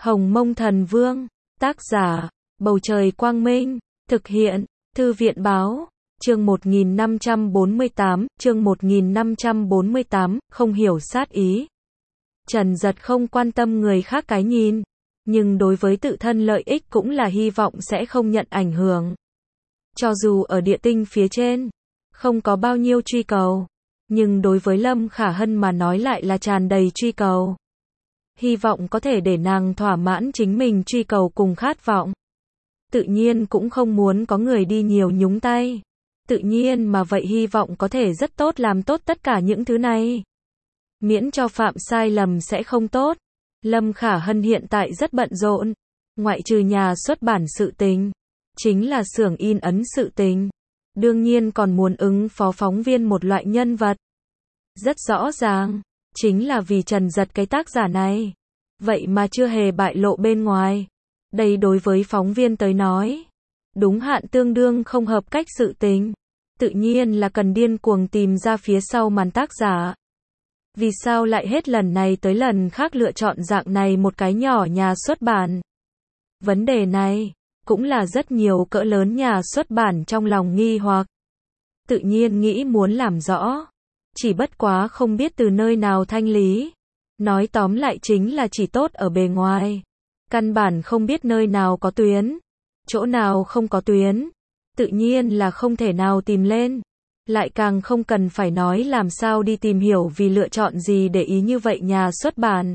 Hồng Mông Thần Vương, tác giả, Bầu Trời Quang Minh, thực hiện, Thư viện Báo, chương 1548, không hiểu sát ý. Trần Dật không quan tâm người khác cái nhìn, nhưng đối với tự thân lợi ích cũng là hy vọng sẽ không nhận ảnh hưởng. Cho dù ở địa tinh phía trên, không có bao nhiêu truy cầu, nhưng đối với Lâm Khả Hân mà nói lại là tràn đầy truy cầu. Hy vọng có thể để nàng thỏa mãn chính mình truy cầu cùng khát vọng. Tự nhiên cũng không muốn có người đi nhiều nhúng tay. Tự nhiên mà vậy hy vọng có thể rất tốt làm tốt tất cả những thứ này. Miễn cho phạm sai lầm sẽ không tốt. Lâm Khả Hân hiện tại rất bận rộn. Ngoại trừ nhà xuất bản sự tình, chính là xưởng in ấn sự tình. Đương nhiên còn muốn ứng phó phóng viên một loại nhân vật. Rất rõ ràng, chính là vì Trần Dật cái tác giả này. Vậy mà chưa hề bại lộ bên ngoài. Đây đối với phóng viên tới nói, đúng hạn tương đương không hợp cách sự tình. Tự nhiên là cần điên cuồng tìm ra phía sau màn tác giả. Vì sao lại hết lần này tới lần khác lựa chọn dạng này một cái nhỏ nhà xuất bản? Vấn đề này, cũng là rất nhiều cỡ lớn nhà xuất bản trong lòng nghi hoặc. Tự nhiên nghĩ muốn làm rõ. Chỉ bất quá không biết từ nơi nào thanh lý. Nói tóm lại chính là chỉ tốt ở bề ngoài. Căn bản không biết nơi nào có tuyến. Chỗ nào không có tuyến. Tự nhiên là không thể nào tìm lên. Lại càng không cần phải nói làm sao đi tìm hiểu vì lựa chọn gì để ý như vậy nhà xuất bản.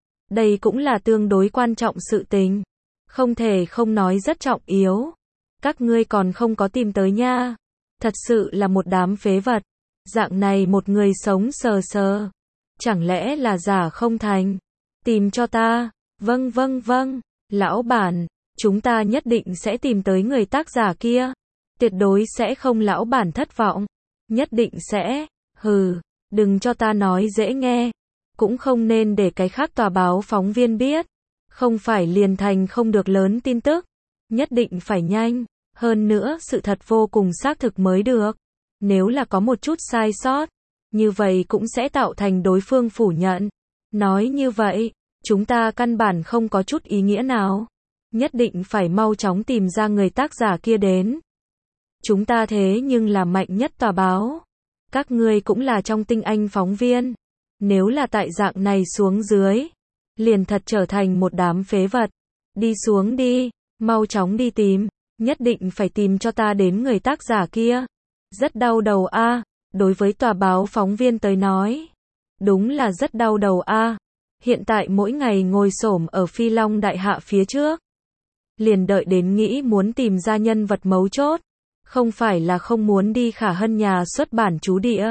Đây cũng là tương đối quan trọng sự tình. Không thể không nói rất trọng yếu. Các ngươi còn không có tìm tới nha. Thật sự là một đám phế vật. Dạng này một người sống sờ sờ. Chẳng lẽ là giả không thành? Tìm cho ta. Vâng, lão bản, chúng ta nhất định sẽ tìm tới người tác giả kia. Tuyệt đối sẽ không lão bản thất vọng. Nhất định sẽ. Hừ, đừng cho ta nói dễ nghe. Cũng không nên để cái khác tòa báo phóng viên biết. Không phải liền thành không được lớn tin tức. Nhất định phải nhanh. Hơn nữa sự thật vô cùng xác thực mới được. Nếu là có một chút sai sót, như vậy cũng sẽ tạo thành đối phương phủ nhận. Nói như vậy, chúng ta căn bản không có chút ý nghĩa nào. Nhất định phải mau chóng tìm ra người tác giả kia đến. Chúng ta thế nhưng là mạnh nhất tòa báo. Các ngươi cũng là trong tinh anh phóng viên. Nếu là tại dạng này xuống dưới, liền thật trở thành một đám phế vật. Đi xuống đi, mau chóng đi tìm. Nhất định phải tìm cho ta đến người tác giả kia. Rất đau đầu a. Đối với tòa báo phóng viên tới nói, đúng là rất đau đầu a. Hiện tại mỗi ngày ngồi xổm ở Phi Long Đại Hạ phía trước, liền đợi đến nghĩ muốn tìm ra nhân vật mấu chốt. Không phải là không muốn đi Khả Hân nhà xuất bản trú địa,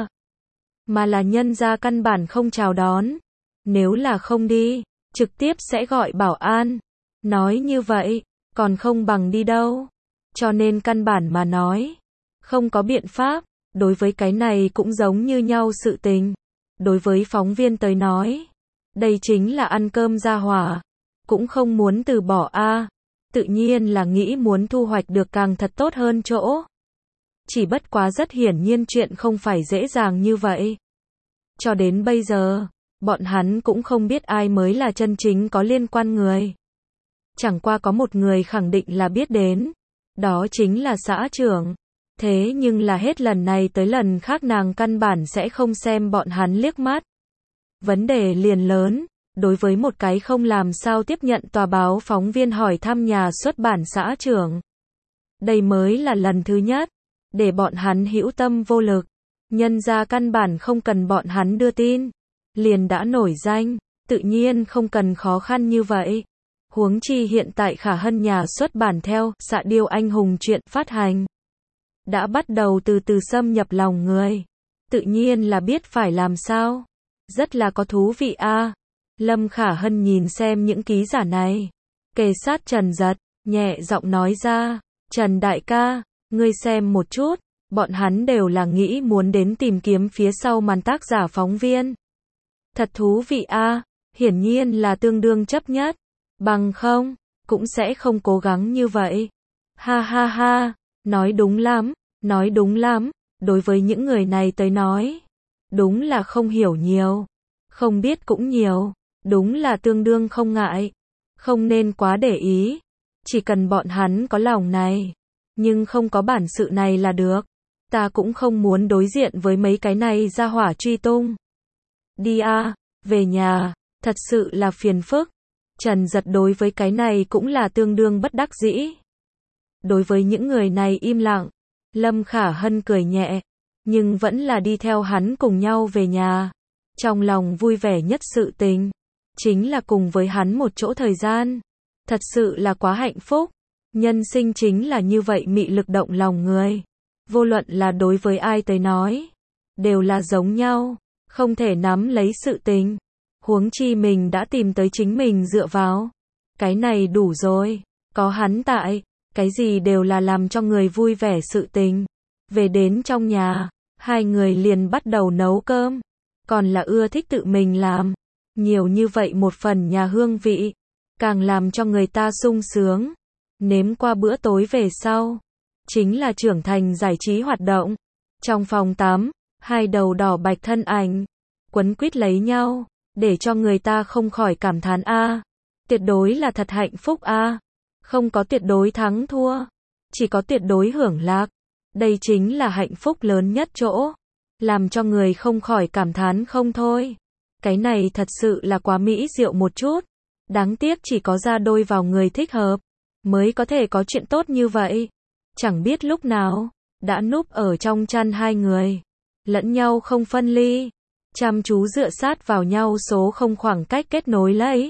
mà là nhân ra căn bản không chào đón. Nếu là không đi, trực tiếp sẽ gọi bảo an. Nói như vậy, còn không bằng đi đâu. Cho nên căn bản mà nói, không có biện pháp. Đối với cái này cũng giống như nhau sự tình. Đối với phóng viên tới nói, đây chính là ăn cơm ra hỏa. Cũng không muốn từ bỏ a. Tự nhiên là nghĩ muốn thu hoạch được càng thật tốt hơn chỗ. Chỉ bất quá rất hiển nhiên chuyện không phải dễ dàng như vậy. Cho đến bây giờ, bọn hắn cũng không biết ai mới là chân chính có liên quan người. Chẳng qua có một người khẳng định là biết đến. Đó chính là xã trưởng. Thế nhưng là hết lần này tới lần khác nàng căn bản sẽ không xem bọn hắn liếc mắt. Vấn đề liền lớn, đối với một cái không làm sao tiếp nhận tòa báo phóng viên hỏi thăm nhà xuất bản xã trưởng. Đây mới là lần thứ nhất, để bọn hắn hữu tâm vô lực. Nhân ra căn bản không cần bọn hắn đưa tin, liền đã nổi danh, tự nhiên không cần khó khăn như vậy. Huống chi hiện tại Khả Hân nhà xuất bản theo Xạ Điêu Anh Hùng truyện phát hành. Đã bắt đầu từ từ xâm nhập lòng người. Tự nhiên là biết phải làm sao. Rất là có thú vị a. Lâm Khả Hân nhìn xem những ký giả này. Kề sát Trần Dật, nhẹ giọng nói ra. Trần đại ca, ngươi xem một chút. Bọn hắn đều là nghĩ muốn đến tìm kiếm phía sau màn tác giả phóng viên. Thật thú vị a. Hiển nhiên là tương đương chấp nhất. Bằng không, cũng sẽ không cố gắng như vậy. Ha ha ha. Nói đúng lắm, nói đúng lắm. Đối với những người này tới nói, đúng là không hiểu nhiều, không biết cũng nhiều, đúng là tương đương không ngại. Không nên quá để ý. Chỉ cần bọn hắn có lòng này, nhưng không có bản sự này là được. Ta cũng không muốn đối diện với mấy cái này ra hỏa truy tung. Đi a, về nhà, thật sự là phiền phức. Trần Giật đối với cái này cũng là tương đương bất đắc dĩ. Đối với những người này im lặng, Lâm Khả Hân cười nhẹ, nhưng vẫn là đi theo hắn cùng nhau về nhà. Trong lòng vui vẻ nhất sự tình, chính là cùng với hắn một chỗ thời gian. Thật sự là quá hạnh phúc. Nhân sinh chính là như vậy mị lực động lòng người. Vô luận là đối với ai tới nói, đều là giống nhau, không thể nắm lấy sự tình. Huống chi mình đã tìm tới chính mình dựa vào. Cái này đủ rồi, có hắn tại, cái gì đều là làm cho người vui vẻ sự tình. Về đến trong nhà, hai người liền bắt đầu nấu cơm, còn là ưa thích tự mình làm. Nhiều như vậy một phần nhà hương vị, càng làm cho người ta sung sướng. Nếm qua bữa tối về sau, chính là trưởng thành giải trí hoạt động. Trong phòng tắm, hai đầu đỏ bạch thân ảnh, quấn quýt lấy nhau, để cho người ta không khỏi cảm thán a, tuyệt đối là thật hạnh phúc a. Không có tuyệt đối thắng thua, chỉ có tuyệt đối hưởng lạc. Đây chính là hạnh phúc lớn nhất chỗ, làm cho người không khỏi cảm thán không thôi. Cái này thật sự là quá mỹ diệu một chút. Đáng tiếc chỉ có ra đôi vào người thích hợp, mới có thể có chuyện tốt như vậy. Chẳng biết lúc nào, đã núp ở trong chăn hai người, lẫn nhau không phân ly, chăm chú dựa sát vào nhau số không khoảng cách kết nối lấy.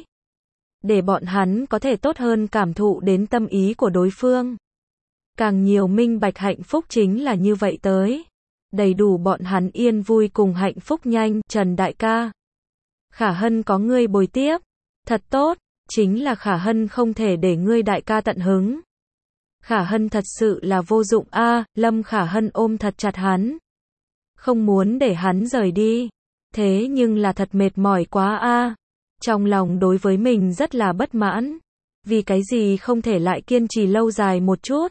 Để bọn hắn có thể tốt hơn cảm thụ đến tâm ý của đối phương. Càng nhiều minh bạch hạnh phúc chính là như vậy tới. Đầy đủ bọn hắn yên vui cùng hạnh phúc nhanh. Trần đại ca, Khả Hân có ngươi bồi tiếp. Thật tốt, chính là Khả Hân không thể để ngươi đại ca tận hứng. Khả Hân thật sự là vô dụng a. Lâm Khả Hân ôm thật chặt hắn, không muốn để hắn rời đi. Thế nhưng là thật mệt mỏi quá a. Trong lòng đối với mình rất là bất mãn. Vì cái gì không thể lại kiên trì lâu dài một chút,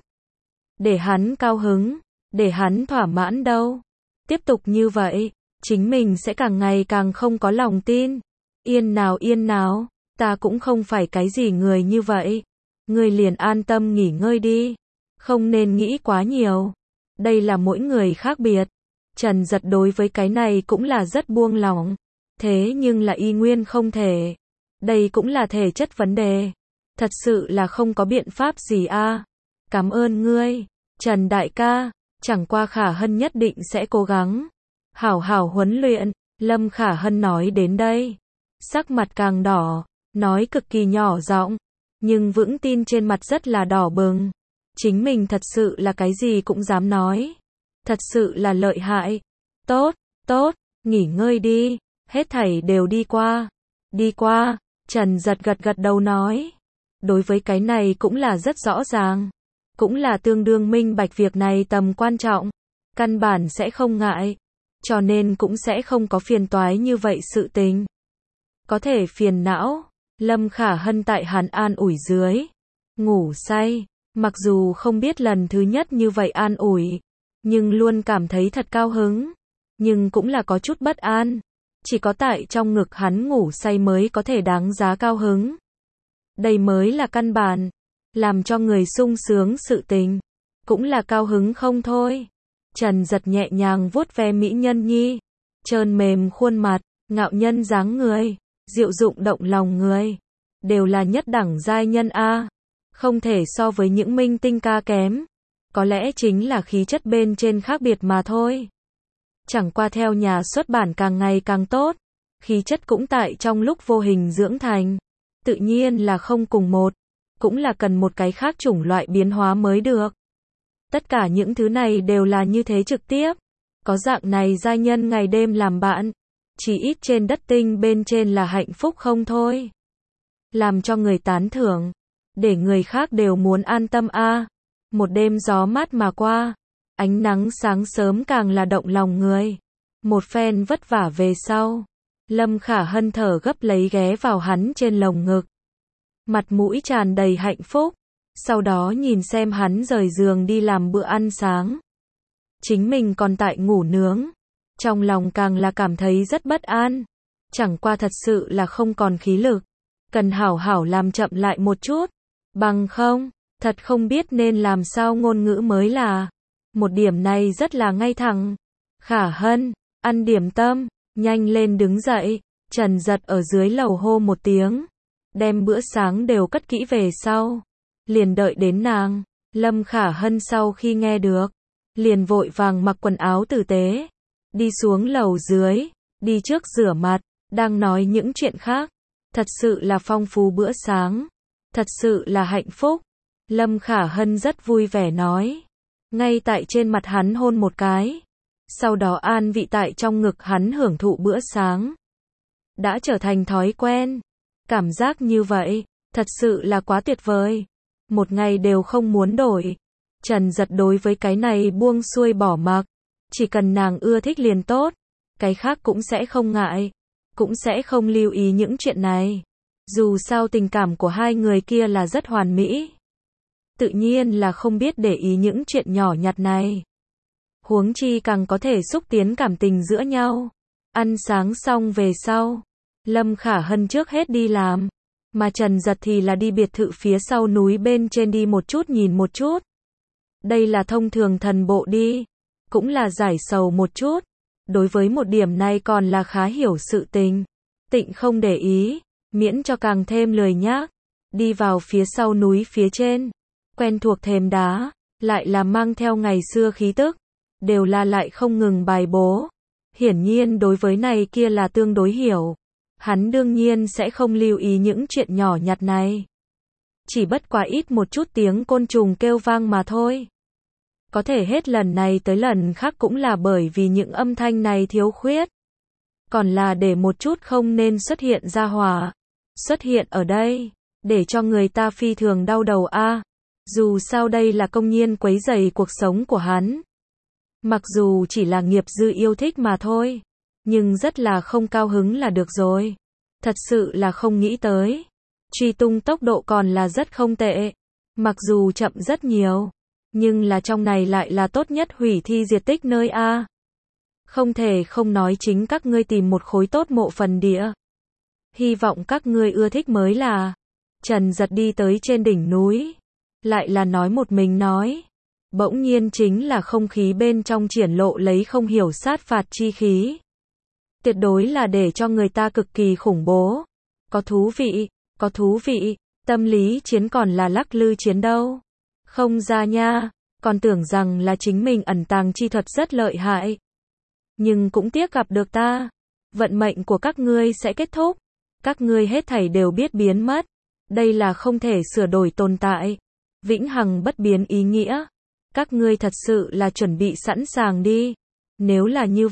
để hắn cao hứng, để hắn thỏa mãn đâu. Tiếp tục như vậy, chính mình sẽ càng ngày càng không có lòng tin. Yên nào, ta cũng không phải cái gì người như vậy. Ngươi liền an tâm nghỉ ngơi đi, không nên nghĩ quá nhiều. Đây là mỗi người khác biệt. Trần Giật đối với cái này cũng là rất buông lỏng. Thế nhưng là y nguyên không thể. Đây cũng là thể chất vấn đề. Thật sự là không có biện pháp gì a. Cảm ơn ngươi, Trần đại ca. Chẳng qua Khả Hân nhất định sẽ cố gắng hảo hảo huấn luyện. Lâm Khả Hân nói đến đây, sắc mặt càng đỏ, nói cực kỳ nhỏ giọng, nhưng vững tin trên mặt rất là đỏ bừng. Chính mình thật sự là cái gì cũng dám nói. Thật sự là lợi hại. Tốt, nghỉ ngơi đi, hết thảy đều đi qua. Đi qua, Trần Giật gật đầu nói. Đối với cái này cũng là rất rõ ràng, cũng là tương đương minh bạch việc này tầm quan trọng, căn bản sẽ không ngại, cho nên cũng sẽ không có phiền toái như vậy sự tình. Có thể phiền não, Lâm Khả Hân tại hắn an ủi dưới, ngủ say, mặc dù không biết lần thứ nhất như vậy an ủi, nhưng luôn cảm thấy thật cao hứng, nhưng cũng là có chút bất an, chỉ có tại trong ngực hắn ngủ say mới có thể đáng giá cao hứng. Đây mới là căn bản, làm cho người sung sướng sự tình, cũng là cao hứng không thôi. Trần Giật nhẹ nhàng vuốt ve mỹ nhân nhi, trơn mềm khuôn mặt, ngạo nhân dáng người, diệu dụng động lòng người, đều là nhất đẳng giai nhân a, không thể so với những minh tinh ca kém, có lẽ chính là khí chất bên trên khác biệt mà thôi. Chẳng qua theo nhà xuất bản càng ngày càng tốt, khí chất cũng tại trong lúc vô hình dưỡng thành, tự nhiên là không cùng một, cũng là cần một cái khác chủng loại biến hóa mới được. Tất cả những thứ này đều là như thế trực tiếp, có dạng này giai nhân ngày đêm làm bạn, chỉ ít trên đất tinh bên trên là hạnh phúc không thôi. Làm cho người tán thưởng, để người khác đều muốn an tâm a. Một đêm gió mát mà qua, ánh nắng sáng sớm càng là động lòng người. Một phen vất vả về sau, Lâm Khả Hân thở gấp lấy ghé vào hắn trên lồng ngực, mặt mũi tràn đầy hạnh phúc. Sau đó nhìn xem hắn rời giường đi làm bữa ăn sáng, chính mình còn tại ngủ nướng, trong lòng càng là cảm thấy rất bất an. Chẳng qua thật sự là không còn khí lực, cần hảo hảo làm chậm lại một chút. Bằng không, thật không biết nên làm sao ngôn ngữ mới là. Một điểm này rất là ngay thẳng. Khả Hân, ăn điểm tâm, nhanh lên đứng dậy. Trần Giật ở dưới lầu hô một tiếng. Đem bữa sáng đều cất kỹ về sau. Liền đợi đến nàng. Lâm Khả Hân sau khi nghe được, liền vội vàng mặc quần áo tử tế. Đi xuống lầu dưới, đi trước rửa mặt, đang nói những chuyện khác. Thật sự là phong phú bữa sáng. Thật sự là hạnh phúc. Lâm Khả Hân rất vui vẻ nói. Ngay tại trên mặt hắn hôn một cái. Sau đó an vị tại trong ngực hắn hưởng thụ bữa sáng. Đã trở thành thói quen. Cảm giác như vậy, thật sự là quá tuyệt vời. Một ngày đều không muốn đổi. Trần Giật đối với cái này buông xuôi bỏ mặc. Chỉ cần nàng ưa thích liền tốt. Cái khác cũng sẽ không ngại. Cũng sẽ không lưu ý những chuyện này. Dù sao tình cảm của hai người kia là rất hoàn mỹ. Tự nhiên là không biết để ý những chuyện nhỏ nhặt này. Huống chi càng có thể xúc tiến cảm tình giữa nhau. Ăn sáng xong về sau, Lâm Khả Hân trước hết đi làm. Mà Trần Giật thì là đi biệt thự phía sau núi bên trên đi một chút nhìn một chút. Đây là thông thường thần bộ đi. Cũng là giải sầu một chút. Đối với một điểm này còn là khá hiểu sự tình. Tịnh không để ý, miễn cho càng thêm lười nhác. Đi vào phía sau núi phía trên. Quen thuộc thềm đá, lại là mang theo ngày xưa khí tức. Đều là lại không ngừng bài bố. Hiển nhiên đối với này kia là tương đối hiểu. Hắn đương nhiên sẽ không lưu ý những chuyện nhỏ nhặt này. Chỉ bất quá ít một chút tiếng côn trùng kêu vang mà thôi. Có thể hết lần này tới lần khác cũng là bởi vì những âm thanh này thiếu khuyết. Còn là để một chút không nên xuất hiện ra hỏa. Xuất hiện ở đây, để cho người ta phi thường đau đầu a. Dù sao đây là công nhiên quấy rầy cuộc sống của hắn. Mặc dù chỉ là nghiệp dư yêu thích mà thôi. Nhưng rất là không cao hứng là được rồi. Thật sự là không nghĩ tới. Truy tung tốc độ còn là rất không tệ. Mặc dù chậm rất nhiều. Nhưng là trong này lại là tốt nhất hủy thi diệt tích nơi A. Không thể không nói chính các ngươi tìm một khối tốt mộ phần địa. Hy vọng các ngươi ưa thích mới là. Trần Giật đi tới trên đỉnh núi. Lại là nói một mình nói. Bỗng nhiên chính là không khí bên trong triển lộ lấy không hiểu sát phạt chi khí. Tuyệt đối là để cho người ta cực kỳ khủng bố. Có thú vị, có thú vị. Tâm lý chiến còn là lắc lư chiến đâu. Không ra nha, còn tưởng rằng là chính mình ẩn tàng chi thuật rất lợi hại. Nhưng cũng tiếc gặp được ta. Vận mệnh của các ngươi sẽ kết thúc. Các ngươi hết thảy đều biết biến mất. Đây là không thể sửa đổi tồn tại. Vĩnh hằng bất biến ý nghĩa. Các ngươi thật sự là chuẩn bị sẵn sàng đi. Nếu là như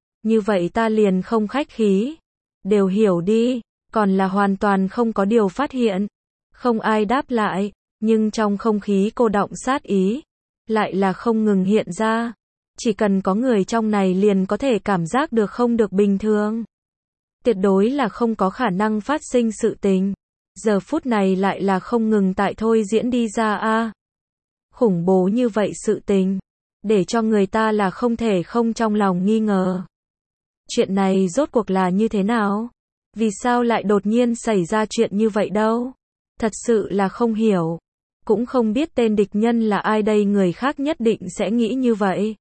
vậy ta liền không khách khí. Đều hiểu đi, còn là hoàn toàn không có điều phát hiện. Không ai đáp lại, nhưng trong không khí cô đọng sát ý, lại là không ngừng hiện ra. Chỉ cần có người trong này liền có thể cảm giác được không được bình thường. Tuyệt đối là không có khả năng phát sinh sự tình. Giờ phút này lại là không ngừng tại thôi diễn đi ra a. Khủng bố như vậy sự tình, để cho người ta là không thể không trong lòng nghi ngờ. Chuyện này rốt cuộc là như thế nào? Vì sao lại đột nhiên xảy ra chuyện như vậy đâu? Thật sự là không hiểu. Cũng không biết tên địch nhân là ai đây, người khác nhất định sẽ nghĩ như vậy.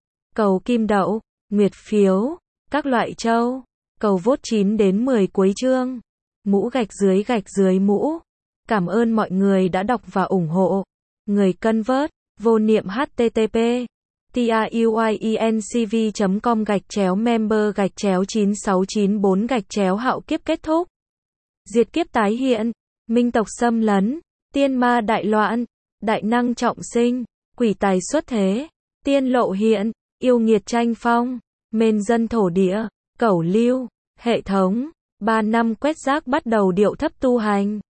Cầu kim đậu, nguyệt phiếu, các loại châu, cầu vote 9 đến 10 cuối chương. Mũ gạch dưới mũ. Cảm ơn mọi người đã đọc và ủng hộ. Người cân vớt, vô niệm http tiuyecnv.com/member/9694 hạo kiếp kết thúc. Diệt kiếp tái hiện, minh tộc xâm lấn, tiên ma đại loạn, đại năng trọng sinh, quỷ tài xuất thế, tiên lộ hiện, yêu nghiệt tranh phong, mền dân thổ địa, cẩu lưu, hệ thống, 3 năm quét rác bắt đầu điệu thấp tu hành.